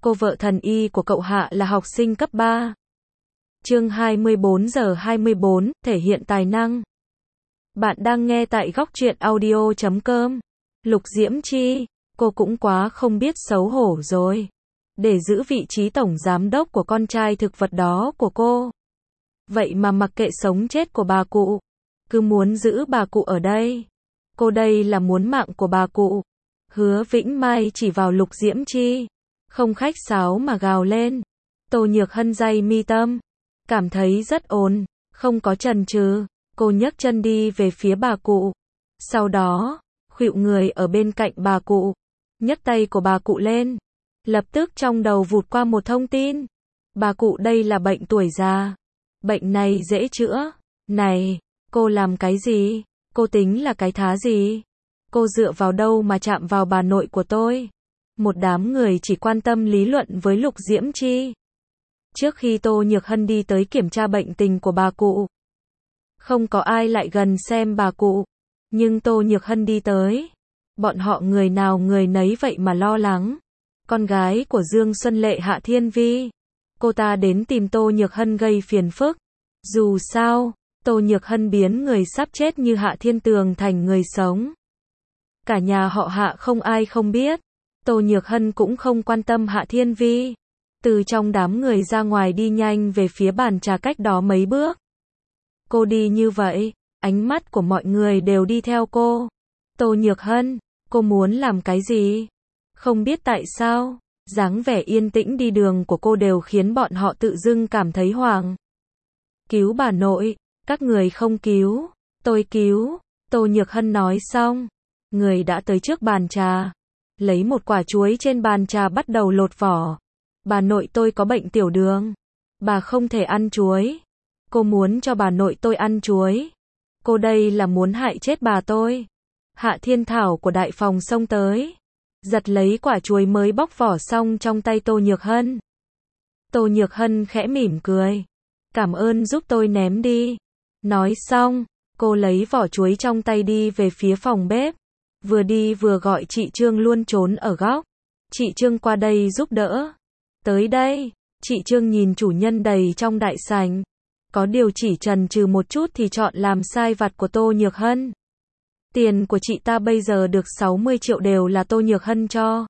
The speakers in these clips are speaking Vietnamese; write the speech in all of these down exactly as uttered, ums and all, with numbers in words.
cô vợ thần y của cậu Hạ là học sinh cấp ba. Chương hai mươi bốn giờ hai mươi bốn, thể hiện tài năng. Bạn đang nghe tại góc truyện audio chấm com. Lục Diễm Chi, cô cũng quá không biết xấu hổ rồi. Để giữ vị trí tổng giám đốc của con trai thực vật đó của cô. Vậy mà mặc kệ sống chết của bà cụ. Cứ muốn giữ bà cụ ở đây. Cô đây là muốn mạng của bà cụ. Hứa Vĩnh Mai chỉ vào Lục Diễm Chi. Không khách sáo mà gào lên. Tô Nhược Hân day mi tâm. Cảm thấy rất ổn. Không có chần chừ. Cô nhấc chân đi về phía bà cụ. Sau đó, khuỵu người ở bên cạnh bà cụ. Nhấc tay của bà cụ lên. Lập tức trong đầu vụt qua một thông tin. Bà cụ đây là bệnh tuổi già. Bệnh này dễ chữa. Này, cô làm cái gì? Cô tính là cái thá gì? Cô dựa vào đâu mà chạm vào bà nội của tôi? Một đám người chỉ quan tâm lý luận với Lục Diễm Chi. Trước khi Tô Nhược Hân đi tới kiểm tra bệnh tình của bà cụ, không có ai lại gần xem bà cụ. Nhưng Tô Nhược Hân đi tới. Bọn họ người nào người nấy vậy mà lo lắng. Con gái của Dương Xuân Lệ Hạ Thiên Vi. Cô ta đến tìm Tô Nhược Hân gây phiền phức. Dù sao, Tô Nhược Hân biến người sắp chết như Hạ Thiên Tường thành người sống. Cả nhà họ Hạ không ai không biết. Tô Nhược Hân cũng không quan tâm Hạ Thiên Vi. Từ trong đám người ra ngoài đi nhanh về phía bàn trà cách đó mấy bước. Cô đi như vậy, ánh mắt của mọi người đều đi theo cô. Tô Nhược Hân, cô muốn làm cái gì? Không biết tại sao, dáng vẻ yên tĩnh đi đường của cô đều khiến bọn họ tự dưng cảm thấy hoảng. Cứu bà nội, các người không cứu, tôi cứu. Tô Nhược Hân nói xong, người đã tới trước bàn trà, lấy một quả chuối trên bàn trà bắt đầu lột vỏ. Bà nội tôi có bệnh tiểu đường, bà không thể ăn chuối. Cô muốn cho bà nội tôi ăn chuối. Cô đây là muốn hại chết bà tôi. Hạ Thiên Thảo của đại phòng xông tới, giật lấy quả chuối mới bóc vỏ xong trong tay Tô Nhược Hân. Tô Nhược Hân khẽ mỉm cười. Cảm ơn giúp tôi ném đi. Nói xong, cô lấy vỏ chuối trong tay đi về phía phòng bếp. Vừa đi vừa gọi chị Trương luôn trốn ở góc. Chị Trương qua đây giúp đỡ. Tới đây, chị Trương nhìn chủ nhân đầy trong đại sảnh. Có điều chỉ chần chừ một chút thì chọn làm sai vặt của Tô Nhược Hân. Tiền của chị ta bây giờ được sáu mươi triệu đều là Tô Nhược Hân cho.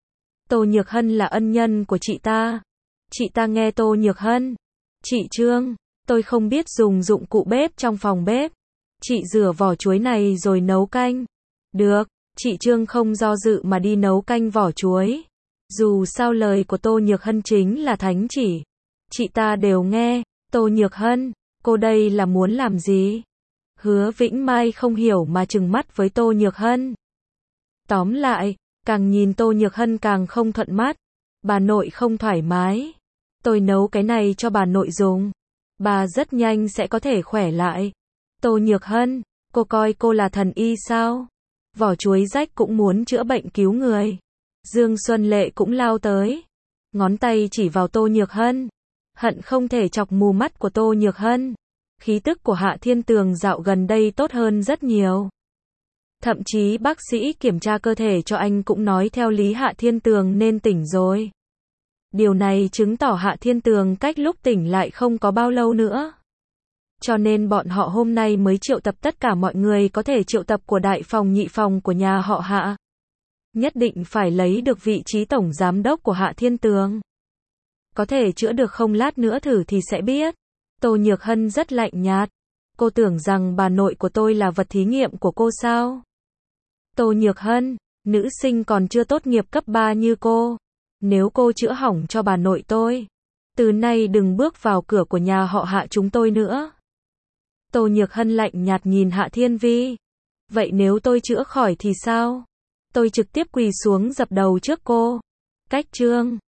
Tô Nhược Hân là ân nhân của chị ta. Chị ta nghe Tô Nhược Hân. Chị Trương, tôi không biết dùng dụng cụ bếp trong phòng bếp. Chị rửa vỏ chuối này rồi nấu canh. Được, chị Trương không do dự mà đi nấu canh vỏ chuối. Dù sao lời của Tô Nhược Hân chính là thánh chỉ. Chị ta đều nghe. Tô Nhược Hân, cô đây là muốn làm gì? Hứa Vĩnh Mai không hiểu mà trừng mắt với Tô Nhược Hân. Tóm lại, càng nhìn Tô Nhược Hân càng không thuận mắt. Bà nội không thoải mái. Tôi nấu cái này cho bà nội dùng. Bà rất nhanh sẽ có thể khỏe lại. Tô Nhược Hân, cô coi cô là thần y sao? Vỏ chuối rách cũng muốn chữa bệnh cứu người. Dương Xuân Lệ cũng lao tới. Ngón tay chỉ vào Tô Nhược Hân. Hận không thể chọc mù mắt của Tô Nhược Hân. Khí tức của Hạ Thiên Tường dạo gần đây tốt hơn rất nhiều. Thậm chí bác sĩ kiểm tra cơ thể cho anh cũng nói theo lý Hạ Thiên Tường nên tỉnh rồi. Điều này chứng tỏ Hạ Thiên Tường cách lúc tỉnh lại không có bao lâu nữa. Cho nên bọn họ hôm nay mới triệu tập tất cả mọi người có thể triệu tập của đại phòng nhị phòng của nhà họ Hạ. Nhất định phải lấy được vị trí tổng giám đốc của Hạ Thiên Tường. Có thể chữa được không lát nữa thử thì sẽ biết. Tô Nhược Hân rất lạnh nhạt. Cô tưởng rằng bà nội của tôi là vật thí nghiệm của cô sao? Tô Nhược Hân, nữ sinh còn chưa tốt nghiệp cấp ba như cô. Nếu cô chữa hỏng cho bà nội tôi, từ nay đừng bước vào cửa của nhà họ Hạ chúng tôi nữa. Tô Nhược Hân lạnh nhạt nhìn Hạ Thiên Vi. Vậy nếu tôi chữa khỏi thì sao? Tôi trực tiếp quỳ xuống dập đầu trước cô. Cách Trương,